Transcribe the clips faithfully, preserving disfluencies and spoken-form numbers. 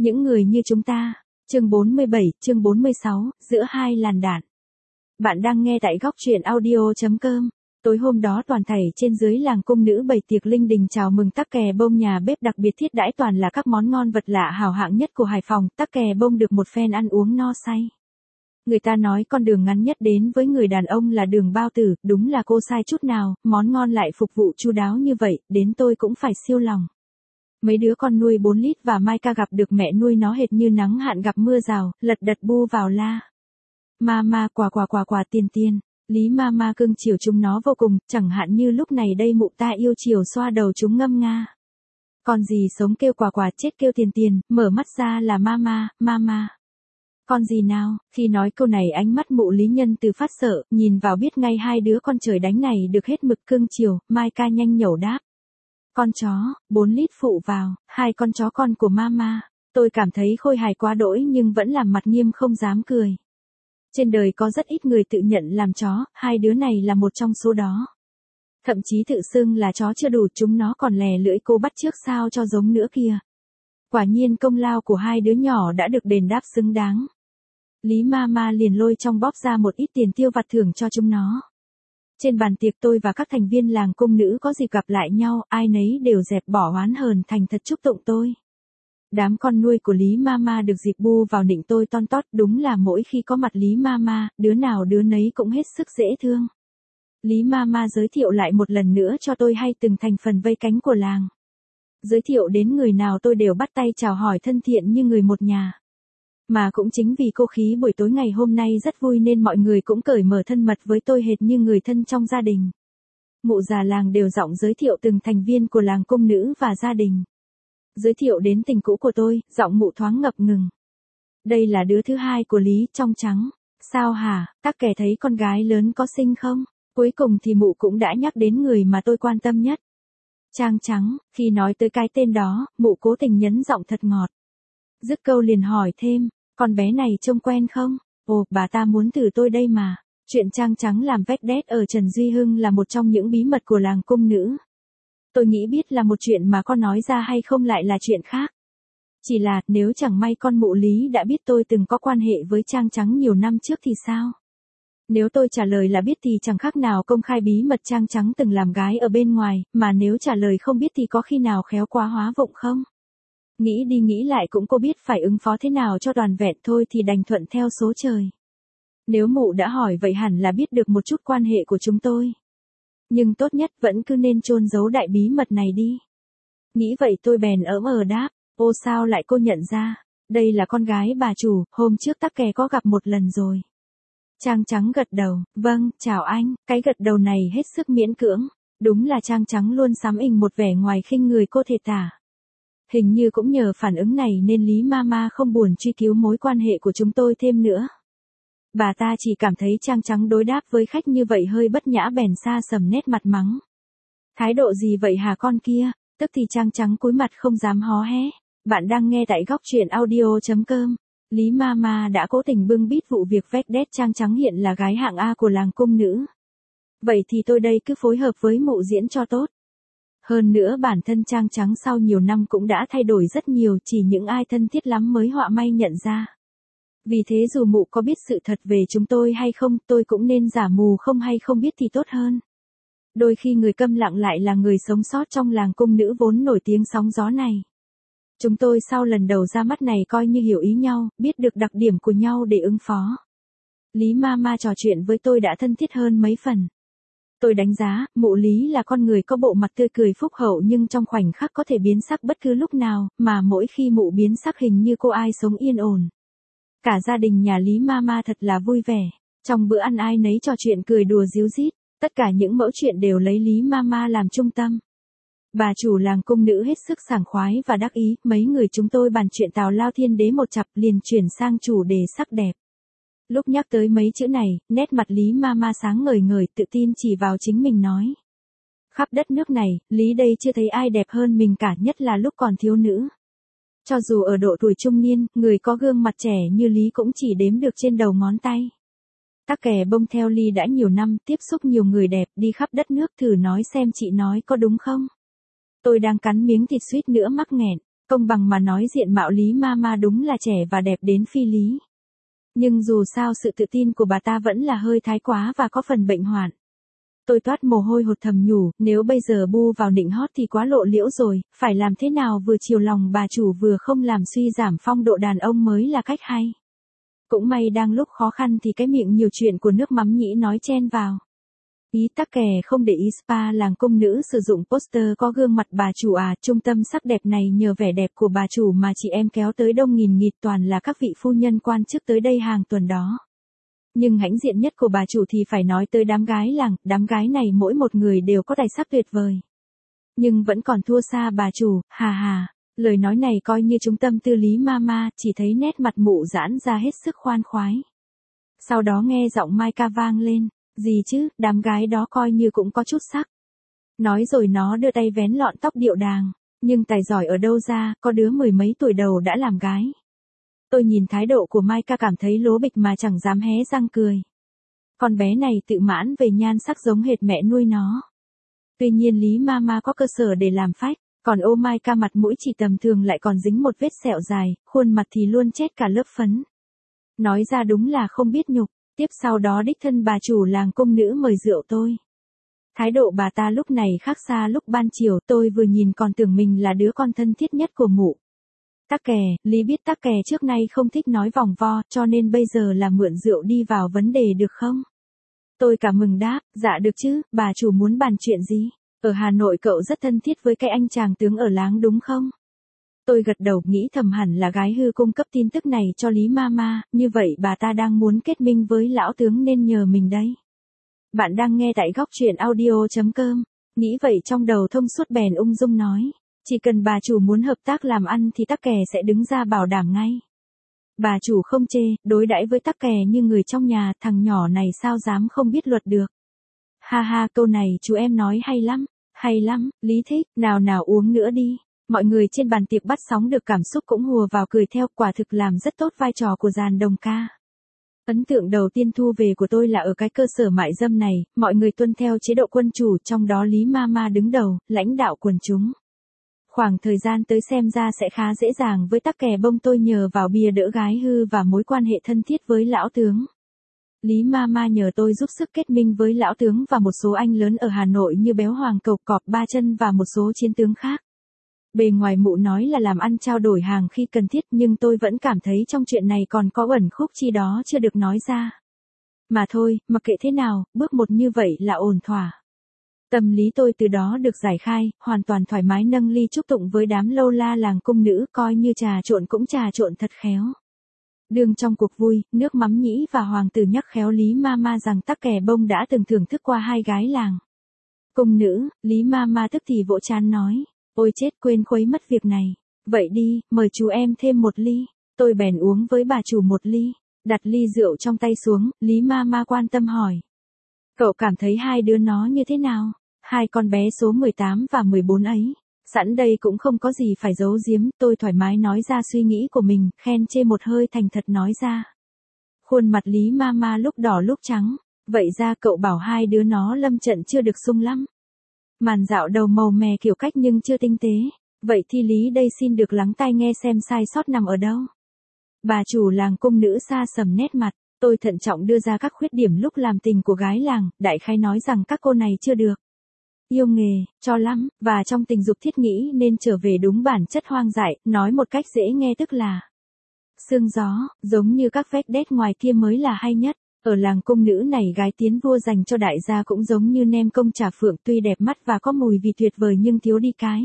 Những người như chúng ta. Chương bốn mươi bảy, chương bốn mươi sáu, giữa hai làn đạn. Bạn đang nghe tại góc truyện audio chấm com. Tối hôm đó toàn thảy trên dưới làng cung nữ bày tiệc linh đình chào mừng tắc kè bông, nhà bếp đặc biệt thiết đãi toàn là các món ngon vật lạ hào hạng nhất của Hải Phòng. Tắc kè bông được một phen ăn uống no say. Người ta nói con đường ngắn nhất đến với người đàn ông là đường bao tử, đúng là cô sai chút nào, món ngon lại phục vụ chu đáo như vậy, đến tôi cũng phải siêu lòng. Mấy đứa con nuôi bốn lít và Mai Ca gặp được mẹ nuôi nó hệt như nắng hạn gặp mưa rào, lật đật bu vào la. Mama quà quà quà quà tiền tiền. Lý Mama cưng chiều chúng nó vô cùng, chẳng hạn như lúc này đây mụ ta yêu chiều xoa đầu chúng ngâm nga. Con gì sống kêu quà quà, chết kêu tiền tiền, mở mắt ra là Mama, Mama. Con gì nào, khi nói câu này ánh mắt mụ Lý Nhân Từ phát sợ, nhìn vào biết ngay hai đứa con trời đánh này được hết mực cưng chiều. Mai Ca nhanh nhẩu đáp. Con chó, bốn lít phụ vào, hai con chó con của Mama. Tôi cảm thấy khôi hài quá đỗi nhưng vẫn làm mặt nghiêm không dám cười. Trên đời có rất ít người tự nhận làm chó, hai đứa này là một trong số đó. Thậm chí tự xưng là chó chưa đủ, chúng nó còn lè lưỡi cô bắt chước sao cho giống nữa kìa. Quả nhiên công lao của hai đứa nhỏ đã được đền đáp xứng đáng. Lý Mama liền lôi trong bóp ra một ít tiền tiêu vặt thưởng cho chúng nó. Trên bàn tiệc tôi và các thành viên làng cung nữ có dịp gặp lại nhau, ai nấy đều dẹp bỏ oán hờn thành thật chúc tụng tôi. Đám con nuôi của Lý Mama được dịp bu vào nịnh tôi ton tót, đúng là mỗi khi có mặt Lý Mama, đứa nào đứa nấy cũng hết sức dễ thương. Lý Mama giới thiệu lại một lần nữa cho tôi hay từng thành phần vây cánh của làng. Giới thiệu đến người nào tôi đều bắt tay chào hỏi thân thiện như người một nhà. Mà cũng chính vì cô khí buổi tối ngày hôm nay rất vui nên mọi người cũng cởi mở thân mật với tôi hệt như người thân trong gia đình. Mụ già làng đều giọng giới thiệu từng thành viên của làng cung nữ và gia đình. Giới thiệu đến tình cũ của tôi, giọng mụ thoáng ngập ngừng. Đây là đứa thứ hai của Lý, trong trắng. Sao hả, các kẻ thấy con gái lớn có xinh không? Cuối cùng thì mụ cũng đã nhắc đến người mà tôi quan tâm nhất. Trang trắng, khi nói tới cái tên đó, mụ cố tình nhấn giọng thật ngọt. Dứt câu liền hỏi thêm, con bé này trông quen không? Ồ, bà ta muốn thử tôi đây mà. Chuyện Trang trắng làm vét đét ở Trần Duy Hưng là một trong những bí mật của làng cung nữ. Tôi nghĩ biết là một chuyện mà con nói ra hay không lại là chuyện khác. Chỉ là, nếu chẳng may con mụ Lý đã biết tôi từng có quan hệ với Trang trắng nhiều năm trước thì sao? Nếu tôi trả lời là biết thì chẳng khác nào công khai bí mật Trang trắng từng làm gái ở bên ngoài, mà nếu trả lời không biết thì có khi nào khéo quá hóa vụng không? Nghĩ đi nghĩ lại cũng cô biết phải ứng phó thế nào cho toàn vẹn thôi thì đành thuận theo số trời. Nếu mụ đã hỏi vậy hẳn là biết được một chút quan hệ của chúng tôi. Nhưng tốt nhất vẫn cứ nên chôn giấu đại bí mật này đi. Nghĩ vậy tôi bèn ỡm ờ đáp, ô sao lại cô nhận ra, đây là con gái bà chủ, hôm trước tắc kè có gặp một lần rồi. Trang trắng gật đầu, vâng, chào anh, cái gật đầu này hết sức miễn cưỡng, đúng là Trang trắng luôn sắm ình một vẻ ngoài khinh người cô thể tả. Hình như cũng nhờ phản ứng này nên Lý Mama không buồn truy cứu mối quan hệ của chúng tôi thêm nữa. Bà ta chỉ cảm thấy Trang trắng đối đáp với khách như vậy hơi bất nhã bèn xa sầm nét mặt mắng. Thái độ gì vậy hả con kia? Tức thì Trang trắng cúi mặt không dám hó hé. Bạn đang nghe tại góc truyện audio chấm com. Lý Mama đã cố tình bưng bít vụ việc vét đét Trang trắng hiện là gái hạng A của làng cung nữ. Vậy thì tôi đây cứ phối hợp với mụ diễn cho tốt. Hơn nữa bản thân Trang trắng sau nhiều năm cũng đã thay đổi rất nhiều, chỉ những ai thân thiết lắm mới họa may nhận ra. Vì thế dù mụ có biết sự thật về chúng tôi hay không, tôi cũng nên giả mù không hay không biết thì tốt hơn. Đôi khi người câm lặng lại là người sống sót trong làng cung nữ vốn nổi tiếng sóng gió này. Chúng tôi sau lần đầu ra mắt này coi như hiểu ý nhau, biết được đặc điểm của nhau để ứng phó. Lý Mama trò chuyện với tôi đã thân thiết hơn mấy phần. Tôi đánh giá, mụ Lý là con người có bộ mặt tươi cười phúc hậu nhưng trong khoảnh khắc có thể biến sắc bất cứ lúc nào, mà mỗi khi mụ biến sắc hình như cô ai sống yên ổn. Cả gia đình nhà Lý Mama thật là vui vẻ. Trong bữa ăn ai nấy trò chuyện cười đùa díu dít, tất cả những mẫu chuyện đều lấy Lý Mama làm trung tâm. Bà chủ làng cung nữ hết sức sảng khoái và đắc ý, mấy người chúng tôi bàn chuyện Tào Lao Thiên Đế một chặp liền chuyển sang chủ đề sắc đẹp. Lúc nhắc tới mấy chữ này, nét mặt Lý Mama sáng ngời ngời tự tin chỉ vào chính mình nói. Khắp đất nước này, Lý đây chưa thấy ai đẹp hơn mình cả, nhất là lúc còn thiếu nữ. Cho dù ở độ tuổi trung niên, người có gương mặt trẻ như Lý cũng chỉ đếm được trên đầu ngón tay. Tắc kè bông theo Ly đã nhiều năm, tiếp xúc nhiều người đẹp, đi khắp đất nước, thử nói xem chị nói có đúng không? Tôi đang cắn miếng thịt suýt nữa mắc nghẹn. Công bằng mà nói diện mạo Lý Mama đúng là trẻ và đẹp đến phi lý. Nhưng dù sao sự tự tin của bà ta vẫn là hơi thái quá và có phần bệnh hoạn. Tôi toát mồ hôi hột thầm nhủ, nếu bây giờ bu vào nịnh hót thì quá lộ liễu rồi, phải làm thế nào vừa chiều lòng bà chủ vừa không làm suy giảm phong độ đàn ông mới là cách hay. Cũng may đang lúc khó khăn thì cái miệng nhiều chuyện của nước mắm nhĩ nói chen vào. Ý tắc kè không để ý spa làng cung nữ sử dụng poster có gương mặt bà chủ à, trung tâm sắc đẹp này nhờ vẻ đẹp của bà chủ mà chị em kéo tới đông nghìn nghịt toàn là các vị phu nhân quan chức tới đây hàng tuần đó. Nhưng hãnh diện nhất của bà chủ thì phải nói tới đám gái làng, đám gái này mỗi một người đều có tài sắc tuyệt vời. Nhưng vẫn còn thua xa bà chủ, hà hà, lời nói này coi như trúng tâm tư Lý Mama, chỉ thấy nét mặt mụ giãn ra hết sức khoan khoái. Sau đó nghe giọng Mai ca vang lên, gì chứ, đám gái đó coi như cũng có chút sắc. Nói rồi nó đưa tay vén lọn tóc điệu đàng, nhưng tài giỏi ở đâu ra, có đứa mười mấy tuổi đầu đã làm gái. Tôi nhìn thái độ của Mai ca cảm thấy lố bịch mà chẳng dám hé răng cười. Con bé này tự mãn về nhan sắc giống hệt mẹ nuôi nó. Tuy nhiên Lý Mama có cơ sở để làm phách, còn ô Mai ca mặt mũi chỉ tầm thường lại còn dính một vết sẹo dài, khuôn mặt thì luôn chết cả lớp phấn. Nói ra đúng là không biết nhục. Tiếp sau đó đích thân bà chủ làng cung nữ mời rượu tôi. Thái độ bà ta lúc này khác xa lúc ban chiều, tôi vừa nhìn còn tưởng mình là đứa con thân thiết nhất của mụ. Tắc kè, Lý biết tắc kè trước nay không thích nói vòng vo, cho nên bây giờ là mượn rượu đi vào vấn đề được không? Tôi cả mừng đáp, dạ được chứ, bà chủ muốn bàn chuyện gì? Ở Hà Nội cậu rất thân thiết với cái anh chàng tướng ở láng đúng không? Tôi gật đầu nghĩ thầm hẳn là gái hư cung cấp tin tức này cho Lý Mama, như vậy bà ta đang muốn kết minh với lão tướng nên nhờ mình đấy. Bạn đang nghe tại góc truyện audio chấm com, nghĩ vậy trong đầu thông suốt bèn ung dung nói, chỉ cần bà chủ muốn hợp tác làm ăn thì tắc kè sẽ đứng ra bảo đảm ngay. Bà chủ không chê, đối đãi với tắc kè như người trong nhà, thằng nhỏ này sao dám không biết luật được. Ha ha, câu này chú em nói hay lắm, hay lắm, Lý thích, nào nào uống nữa đi. Mọi người trên bàn tiệc bắt sóng được cảm xúc cũng hùa vào cười theo, quả thực làm rất tốt vai trò của dàn đồng ca. Ấn tượng đầu tiên thu về của tôi là ở cái cơ sở mại dâm này, mọi người tuân theo chế độ quân chủ, trong đó Lý Mama đứng đầu, lãnh đạo quần chúng. Khoảng thời gian tới xem ra sẽ khá dễ dàng với tắc kè bông tôi nhờ vào bìa đỡ gái hư và mối quan hệ thân thiết với lão tướng. Lý Mama nhờ tôi giúp sức kết minh với lão tướng và một số anh lớn ở Hà Nội như Béo Hoàng Cộc Cọp Ba Chân và một số chiến tướng khác. Bề ngoài mụ nói là làm ăn trao đổi hàng khi cần thiết nhưng tôi vẫn cảm thấy trong chuyện này còn có ẩn khúc chi đó chưa được nói ra. Mà thôi, mặc kệ thế nào, bước một như vậy là ổn thỏa. Tâm lý tôi từ đó được giải khai, hoàn toàn thoải mái nâng ly chúc tụng với đám lâu la làng cung nữ coi như trà trộn cũng trà trộn thật khéo. Đường trong cuộc vui, nước mắm nhĩ và hoàng tử nhắc khéo Lý Mama rằng tắc kè bông đã từng thưởng thức qua hai gái làng cung nữ, Lý Mama tức thì vỗ trán nói. Ôi chết quên khuấy mất việc này. Vậy đi, mời chú em thêm một ly. Tôi bèn uống với bà chủ một ly. Đặt ly rượu trong tay xuống, Lý Mama quan tâm hỏi. Cậu cảm thấy hai đứa nó như thế nào? Hai con bé số mười tám và mười bốn ấy. Sẵn đây cũng không có gì phải giấu giếm, tôi thoải mái nói ra suy nghĩ của mình, khen chê một hơi thành thật nói ra. Khuôn mặt Lý Mama lúc đỏ lúc trắng. Vậy ra cậu bảo hai đứa nó lâm trận chưa được sung lắm. Màn dạo đầu màu mè kiểu cách nhưng chưa tinh tế. Vậy thì Lý đây xin được lắng tai nghe xem sai sót nằm ở đâu. Bà chủ làng cung nữ xa sầm nét mặt. Tôi thận trọng đưa ra các khuyết điểm lúc làm tình của gái làng, đại khái nói rằng các cô này chưa được yêu nghề, cho lắm, và trong tình dục thiết nghĩ nên trở về đúng bản chất hoang dại, nói một cách dễ nghe tức là sương gió, giống như các vét đét ngoài kia mới là hay nhất. Ở làng cung nữ này gái tiến vua dành cho đại gia cũng giống như nem công trà phượng tuy đẹp mắt và có mùi vị tuyệt vời nhưng thiếu đi cái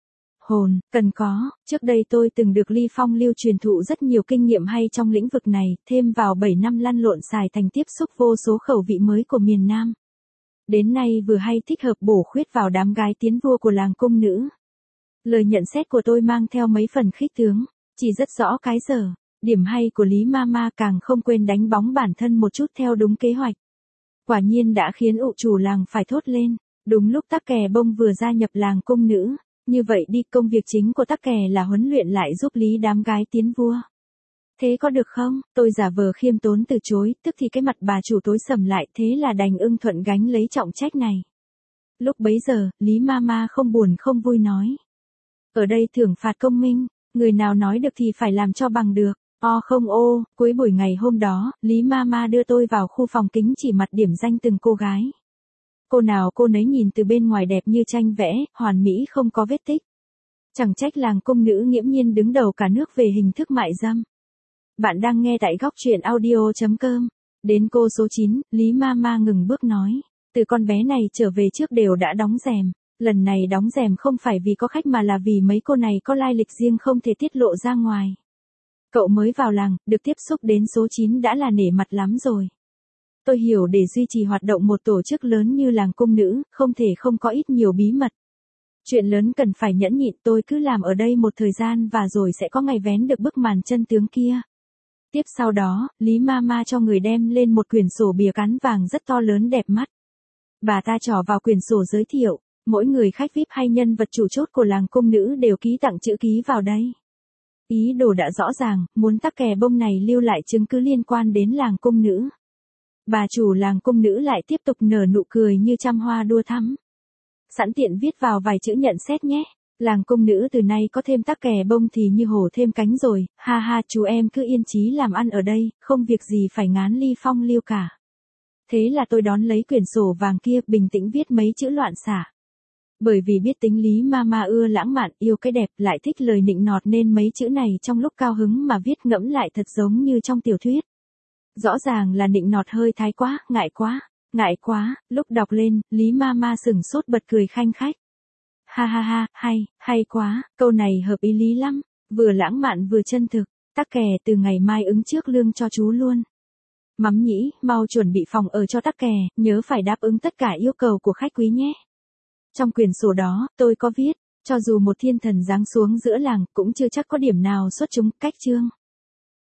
hồn, cần có. Trước đây tôi từng được Ly Phong lưu truyền thụ rất nhiều kinh nghiệm hay trong lĩnh vực này, thêm vào bảy năm lăn lộn xài thành tiếp xúc vô số khẩu vị mới của miền Nam. Đến nay vừa hay thích hợp bổ khuyết vào đám gái tiến vua của làng cung nữ. Lời nhận xét của tôi mang theo mấy phần khích tướng, chỉ rất rõ cái giờ. Điểm hay của Lý Mama càng không quên đánh bóng bản thân một chút theo đúng kế hoạch. Quả nhiên đã khiến ụ chủ làng phải thốt lên. Đúng lúc tắc kè bông vừa gia nhập làng cung nữ. Như vậy đi, công việc chính của tắc kè là huấn luyện lại giúp Lý đám gái tiến vua. Thế có được không? Tôi giả vờ khiêm tốn từ chối, tức thì cái mặt bà chủ tối sầm lại, thế là đành ưng thuận gánh lấy trọng trách này. Lúc bấy giờ, Lý Mama không buồn không vui nói. Ở đây thưởng phạt công minh, Người nào nói được thì phải làm cho bằng được. O không ô, cuối buổi ngày hôm đó, Lý Mama đưa tôi vào khu phòng kính chỉ mặt điểm danh từng cô gái. Cô nào cô nấy nhìn từ bên ngoài đẹp như tranh vẽ, hoàn mỹ không có vết tích. Chẳng trách làng cung nữ nghiễm nhiên đứng đầu cả nước về hình thức mại dâm. Bạn đang nghe tại góc truyện audio.com. Đến cô số chín, Lý Mama ngừng bước nói. Từ con bé này trở về trước đều đã đóng rèm. Lần này đóng rèm không phải vì có khách mà là vì mấy cô này có lai lịch riêng không thể tiết lộ ra ngoài. Cậu mới vào làng, được tiếp xúc đến số chín đã là nể mặt lắm rồi. Tôi hiểu để duy trì hoạt động một tổ chức lớn như làng cung nữ, không thể không có ít nhiều bí mật. Chuyện lớn cần phải nhẫn nhịn, tôi cứ làm ở đây một thời gian và rồi sẽ có ngày vén được bức màn chân tướng kia. Tiếp sau đó, Lý Mama cho người đem lên một quyển sổ bìa cán vàng rất to lớn đẹp mắt. Bà ta trỏ vào quyển sổ giới thiệu, mỗi người khách vi ai pi hay nhân vật chủ chốt của làng cung nữ đều ký tặng chữ ký vào đây. Ý đồ đã rõ ràng, muốn tắc kè bông này lưu lại chứng cứ liên quan đến làng cung nữ. Bà chủ làng cung nữ lại tiếp tục nở nụ cười như trăm hoa đua thắm. Sẵn tiện viết vào vài chữ nhận xét nhé. Làng cung nữ từ nay có thêm tắc kè bông thì như hổ thêm cánh rồi, ha ha chú em cứ yên chí làm ăn ở đây, không việc gì phải ngán ly phong liêu cả. Thế là tôi đón lấy quyển sổ vàng kia bình tĩnh viết mấy chữ loạn xả. Bởi vì biết tính Lý Mama ưa lãng mạn, yêu cái đẹp, lại thích lời nịnh nọt nên mấy chữ này trong lúc cao hứng mà viết ngẫm lại thật giống như trong tiểu thuyết. Rõ ràng là nịnh nọt hơi thái quá, ngại quá, ngại quá, lúc đọc lên, Lý Mama sửng sốt bật cười khanh khách. Ha ha ha, hay, hay quá, câu này hợp ý lý lắm, vừa lãng mạn vừa chân thực, tắc kè từ ngày mai ứng trước lương cho chú luôn. Mắm nhĩ, mau chuẩn bị phòng ở cho tắc kè, nhớ phải đáp ứng tất cả yêu cầu của khách quý nhé. Trong quyển sổ đó, tôi có viết, cho dù một thiên thần giáng xuống giữa làng, cũng chưa chắc có điểm nào xuất chúng, cách chương.